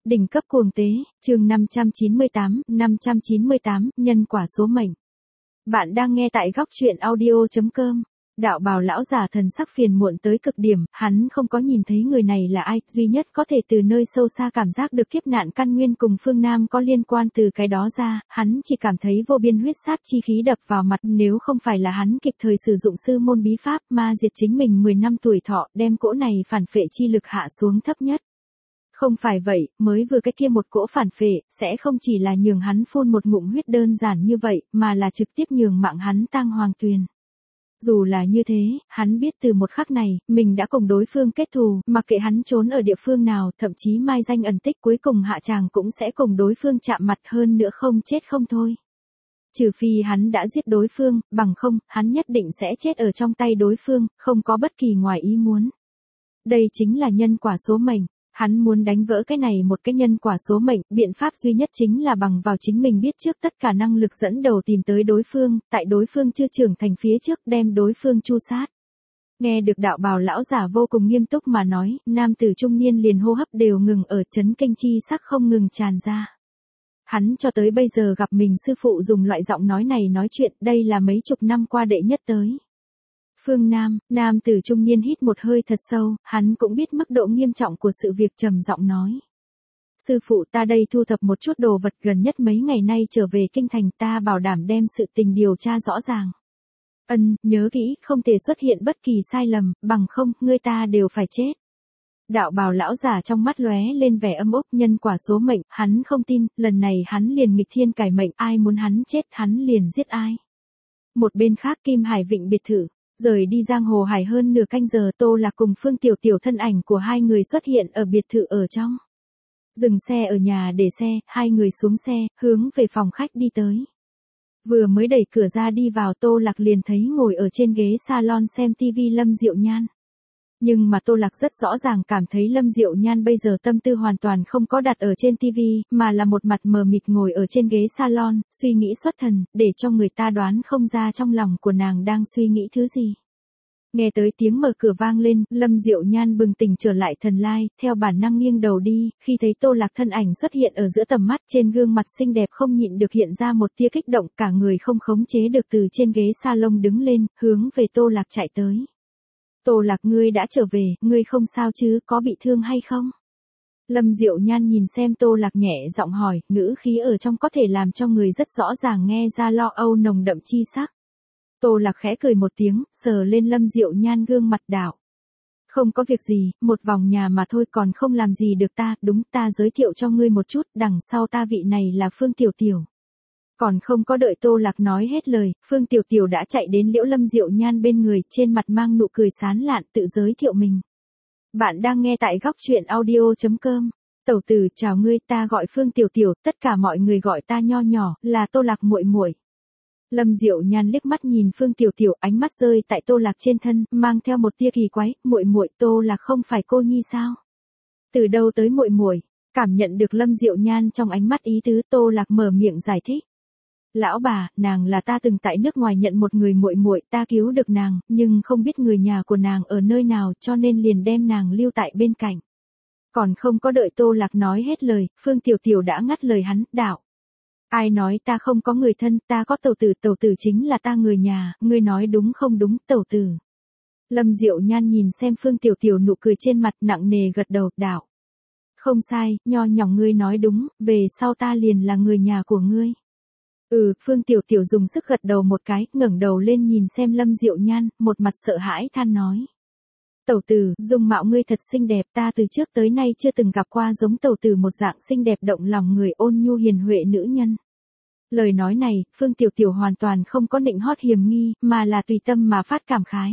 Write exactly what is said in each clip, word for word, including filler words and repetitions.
Đỉnh cấp cuồng tế, chương năm trăm chín mươi tám, năm trăm chín mươi tám, nhân quả số mệnh. Bạn đang nghe tại góc truyện audio chấm com. Đạo bào lão già thần sắc phiền muộn tới cực điểm, hắn không có nhìn thấy người này là ai, duy nhất có thể từ nơi sâu xa cảm giác được kiếp nạn căn nguyên cùng Phương Nam có liên quan từ cái đó ra, hắn chỉ cảm thấy vô biên huyết sát chi khí đập vào mặt, nếu không phải là hắn kịp thời sử dụng sư môn bí pháp ma diệt chính mình mười năm tuổi thọ, đem cỗ này phản phệ chi lực hạ xuống thấp nhất. Không phải vậy, mới vừa cái kia một cỗ phản phệ, sẽ không chỉ là nhường hắn phun một ngụm huyết đơn giản như vậy, mà là trực tiếp nhường mạng hắn tang hoàng tuyền. Dù là như thế, hắn biết từ một khắc này, mình đã cùng đối phương kết thù, mặc kệ hắn trốn ở địa phương nào, thậm chí mai danh ẩn tích cuối cùng hạ tràng cũng sẽ cùng đối phương chạm mặt hơn nữa không chết không thôi. Trừ phi hắn đã giết đối phương, bằng không, hắn nhất định sẽ chết ở trong tay đối phương, không có bất kỳ ngoài ý muốn. Đây chính là nhân quả số mệnh. Hắn muốn đánh vỡ cái này một cái nhân quả số mệnh, biện pháp duy nhất chính là bằng vào chính mình biết trước tất cả năng lực dẫn đầu tìm tới đối phương, tại đối phương chưa trưởng thành phía trước đem đối phương chu sát. Nghe được đạo bào lão giả vô cùng nghiêm túc mà nói, nam tử trung niên liền hô hấp đều ngừng ở chấn kinh chi sắc không ngừng tràn ra. Hắn cho tới bây giờ gặp mình sư phụ dùng loại giọng nói này nói chuyện, đây là mấy chục năm qua đệ nhất tới. Phương Nam, nam tử trung niên hít một hơi thật sâu, hắn cũng biết mức độ nghiêm trọng của sự việc trầm giọng nói. Sư phụ ta đây thu thập một chút đồ vật gần nhất mấy ngày nay trở về kinh thành ta bảo đảm đem sự tình điều tra rõ ràng. Ân, nhớ kỹ, không thể xuất hiện bất kỳ sai lầm, bằng không, ngươi ta đều phải chết. Đạo bào lão giả trong mắt lóe lên vẻ âm ốc nhân quả số mệnh, hắn không tin, lần này hắn liền nghịch thiên cải mệnh, ai muốn hắn chết hắn liền giết ai. Một bên khác Kim Hải Vịnh biệt thự. Rời đi giang hồ hải hơn nửa canh giờ Tô Lạc cùng Phương Tiểu Tiểu thân ảnh của hai người xuất hiện ở biệt thự ở trong. Dừng xe ở nhà để xe, hai người xuống xe, hướng về phòng khách đi tới. Vừa mới đẩy cửa ra đi vào Tô Lạc liền thấy ngồi ở trên ghế salon xem tivi Lâm Diệu Nhan. Nhưng mà Tô Lạc rất rõ ràng cảm thấy Lâm Diệu Nhan bây giờ tâm tư hoàn toàn không có đặt ở trên tivi, mà là một mặt mờ mịt ngồi ở trên ghế salon, suy nghĩ xuất thần, để cho người ta đoán không ra trong lòng của nàng đang suy nghĩ thứ gì. Nghe tới tiếng mở cửa vang lên, Lâm Diệu Nhan bừng tỉnh trở lại thần lai, theo bản năng nghiêng đầu đi, khi thấy Tô Lạc thân ảnh xuất hiện ở giữa tầm mắt trên gương mặt xinh đẹp không nhịn được hiện ra một tia kích động, cả người không khống chế được từ trên ghế salon đứng lên, hướng về Tô Lạc chạy tới. Tô Lạc ngươi đã trở về, ngươi không sao chứ, có bị thương hay không? Lâm Diệu Nhan nhìn xem Tô Lạc nhẹ giọng hỏi, ngữ khí ở trong có thể làm cho người rất rõ ràng nghe ra lo âu nồng đậm chi sắc. Tô Lạc khẽ cười một tiếng, sờ lên Lâm Diệu Nhan gương mặt đảo. Không có việc gì, một vòng nhà mà thôi còn không làm gì được ta, đúng ta giới thiệu cho ngươi một chút, đằng sau ta vị này là Phương Tiểu Tiểu. Còn không có đợi Tô Lạc nói hết lời, Phương Tiểu Tiểu đã chạy đến Liễu Lâm Diệu Nhan bên người, trên mặt mang nụ cười sán lạn tự giới thiệu mình. Bạn đang nghe tại góc truyện audio chấm com. Tẩu tử, chào ngươi, ta gọi Phương Tiểu Tiểu, tất cả mọi người gọi ta nho nhỏ, là Tô Lạc muội muội. Lâm Diệu Nhan liếc mắt nhìn Phương Tiểu Tiểu, ánh mắt rơi tại Tô Lạc trên thân, mang theo một tia kỳ quái, muội muội, Tô Lạc không phải cô nhi sao? Từ đâu tới muội muội? Cảm nhận được Lâm Diệu Nhan trong ánh mắt ý tứ, Tô Lạc mở miệng giải thích. Lão bà, nàng là ta từng tại nước ngoài nhận một người muội muội, ta cứu được nàng, nhưng không biết người nhà của nàng ở nơi nào, cho nên liền đem nàng lưu tại bên cạnh. Còn không có đợi Tô Lạc nói hết lời, Phương Tiểu Tiểu đã ngắt lời hắn, đạo. Ai nói ta không có người thân, ta có tẩu tử, tẩu tử chính là ta người nhà, ngươi nói đúng không đúng, tẩu tử. Lâm Diệu Nhan nhìn xem Phương Tiểu Tiểu nụ cười trên mặt nặng nề gật đầu, đạo. Không sai, nho nhỏ ngươi nói đúng, về sau ta liền là người nhà của ngươi. Ừ, Phương Tiểu Tiểu dùng sức gật đầu một cái, ngẩng đầu lên nhìn xem Lâm Diệu Nhan, một mặt sợ hãi than nói. Tẩu tử, dung mạo ngươi thật xinh đẹp, ta từ trước tới nay chưa từng gặp qua giống tẩu tử một dạng xinh đẹp động lòng người ôn nhu hiền huệ nữ nhân. Lời nói này, Phương Tiểu Tiểu hoàn toàn không có nịnh hót hiềm nghi, mà là tùy tâm mà phát cảm khái.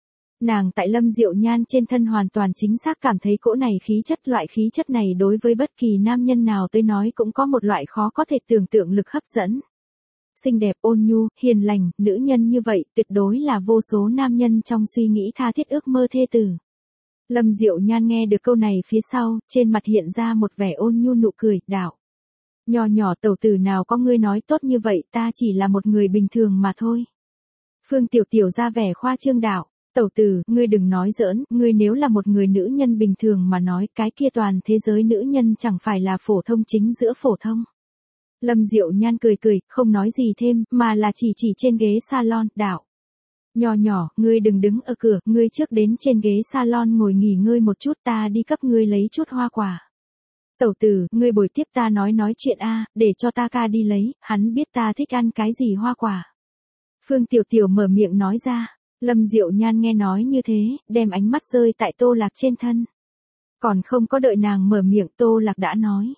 Nàng tại Lâm Diệu Nhan trên thân hoàn toàn chính xác cảm thấy cỗ này khí chất, loại khí chất này đối với bất kỳ nam nhân nào tới nói cũng có một loại khó có thể tưởng tượng lực hấp dẫn. Xinh đẹp, ôn nhu, hiền lành, nữ nhân như vậy tuyệt đối là vô số nam nhân trong suy nghĩ tha thiết ước mơ thê tử. Lâm Diệu Nhan nghe được câu này phía sau, trên mặt hiện ra một vẻ ôn nhu nụ cười, đạo. Nhỏ nhỏ tẩu tử nào có ngươi nói tốt như vậy, ta chỉ là một người bình thường mà thôi. Phương Tiểu Tiểu ra vẻ khoa trương đạo. Tẩu tử, ngươi đừng nói giỡn, ngươi nếu là một người nữ nhân bình thường mà nói, cái kia toàn thế giới nữ nhân chẳng phải là phổ thông chính giữa phổ thông. Lâm Diệu Nhan cười cười, không nói gì thêm, mà là chỉ chỉ trên ghế salon, đạo. Nhỏ nhỏ, ngươi đừng đứng ở cửa, ngươi trước đến trên ghế salon ngồi nghỉ ngơi một chút, ta đi cấp ngươi lấy chút hoa quả. Tẩu tử, ngươi bồi tiếp ta nói nói chuyện a, để cho ta ca đi lấy, hắn biết ta thích ăn cái gì hoa quả. Phương Tiểu Tiểu mở miệng nói ra, Lâm Diệu Nhan nghe nói như thế, đem ánh mắt rơi tại Tô Lạc trên thân. Còn không có đợi nàng mở miệng, Tô Lạc đã nói.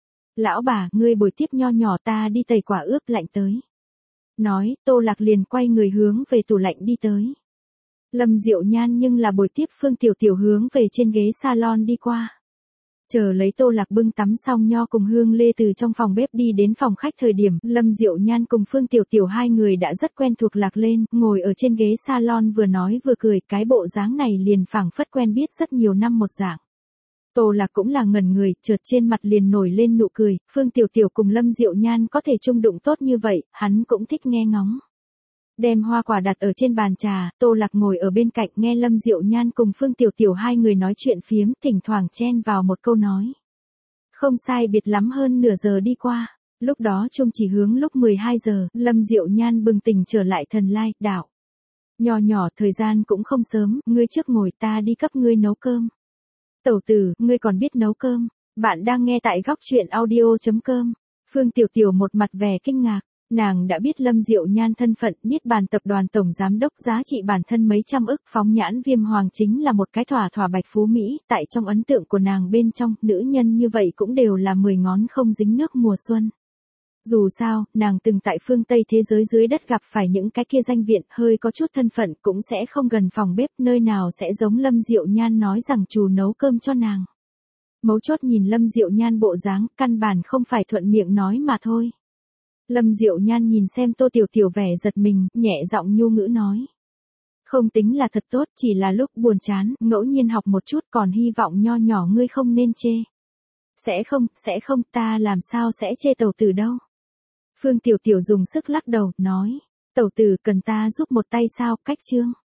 Lão bà, ngươi bồi tiếp nho nhỏ ta đi tẩy quả ướp lạnh tới. Nói, Tô Lạc liền quay người hướng về tủ lạnh đi tới. Lâm Diệu Nhan nhưng là bồi tiếp Phương Tiểu Tiểu hướng về trên ghế salon đi qua. Chờ lấy Tô Lạc bưng tắm xong nho cùng Hương Lê từ trong phòng bếp đi đến phòng khách thời điểm, Lâm Diệu Nhan cùng Phương Tiểu Tiểu hai người đã rất quen thuộc Lạc lên, ngồi ở trên ghế salon vừa nói vừa cười, cái bộ dáng này liền phảng phất quen biết rất nhiều năm một dạng. Tô Lạc cũng là ngẩn người, chợt trên mặt liền nổi lên nụ cười, Phương Tiểu Tiểu cùng Lâm Diệu Nhan có thể chung đụng tốt như vậy, hắn cũng thích nghe ngóng. Đem hoa quả đặt ở trên bàn trà, Tô Lạc ngồi ở bên cạnh nghe Lâm Diệu Nhan cùng Phương Tiểu Tiểu hai người nói chuyện phiếm, thỉnh thoảng chen vào một câu nói. Không sai biệt lắm hơn nửa giờ đi qua, lúc đó chung chỉ hướng lúc mười hai giờ, Lâm Diệu Nhan bừng tỉnh trở lại thần lai, đạo. Nhỏ nhỏ, thời gian cũng không sớm, ngươi trước ngồi ta đi cấp ngươi nấu cơm. Tẩu tử, ngươi còn biết nấu cơm, bạn đang nghe tại góc truyện audio chấm com. Phương Tiểu Tiểu một mặt vẻ kinh ngạc. Nàng đã biết Lâm Diệu Nhan thân phận, Niết Bàn tập đoàn tổng giám đốc, giá trị bản thân mấy trăm ức, phóng nhãn Viêm Hoàng chính là một cái thỏa thỏa bạch phú Mỹ, tại trong ấn tượng của nàng bên trong, nữ nhân như vậy cũng đều là mười ngón không dính nước mùa xuân. Dù sao, nàng từng tại phương Tây thế giới dưới đất gặp phải những cái kia danh viện, hơi có chút thân phận cũng sẽ không gần phòng bếp, nơi nào sẽ giống Lâm Diệu Nhan nói rằng chủ nấu cơm cho nàng. Mấu chốt nhìn Lâm Diệu Nhan bộ dáng, căn bản không phải thuận miệng nói mà thôi. Lâm Diệu Nhan nhìn xem Tô Tiểu Tiểu vẻ giật mình, nhẹ giọng nhu ngữ nói. Không tính là thật tốt, chỉ là lúc buồn chán, ngẫu nhiên học một chút, còn hy vọng nho nhỏ ngươi không nên chê. Sẽ không, sẽ không, ta làm sao sẽ chê tẩu tử đâu. Phương Tiểu Tiểu dùng sức lắc đầu, nói. Tẩu tử cần ta giúp một tay sao, cách chương.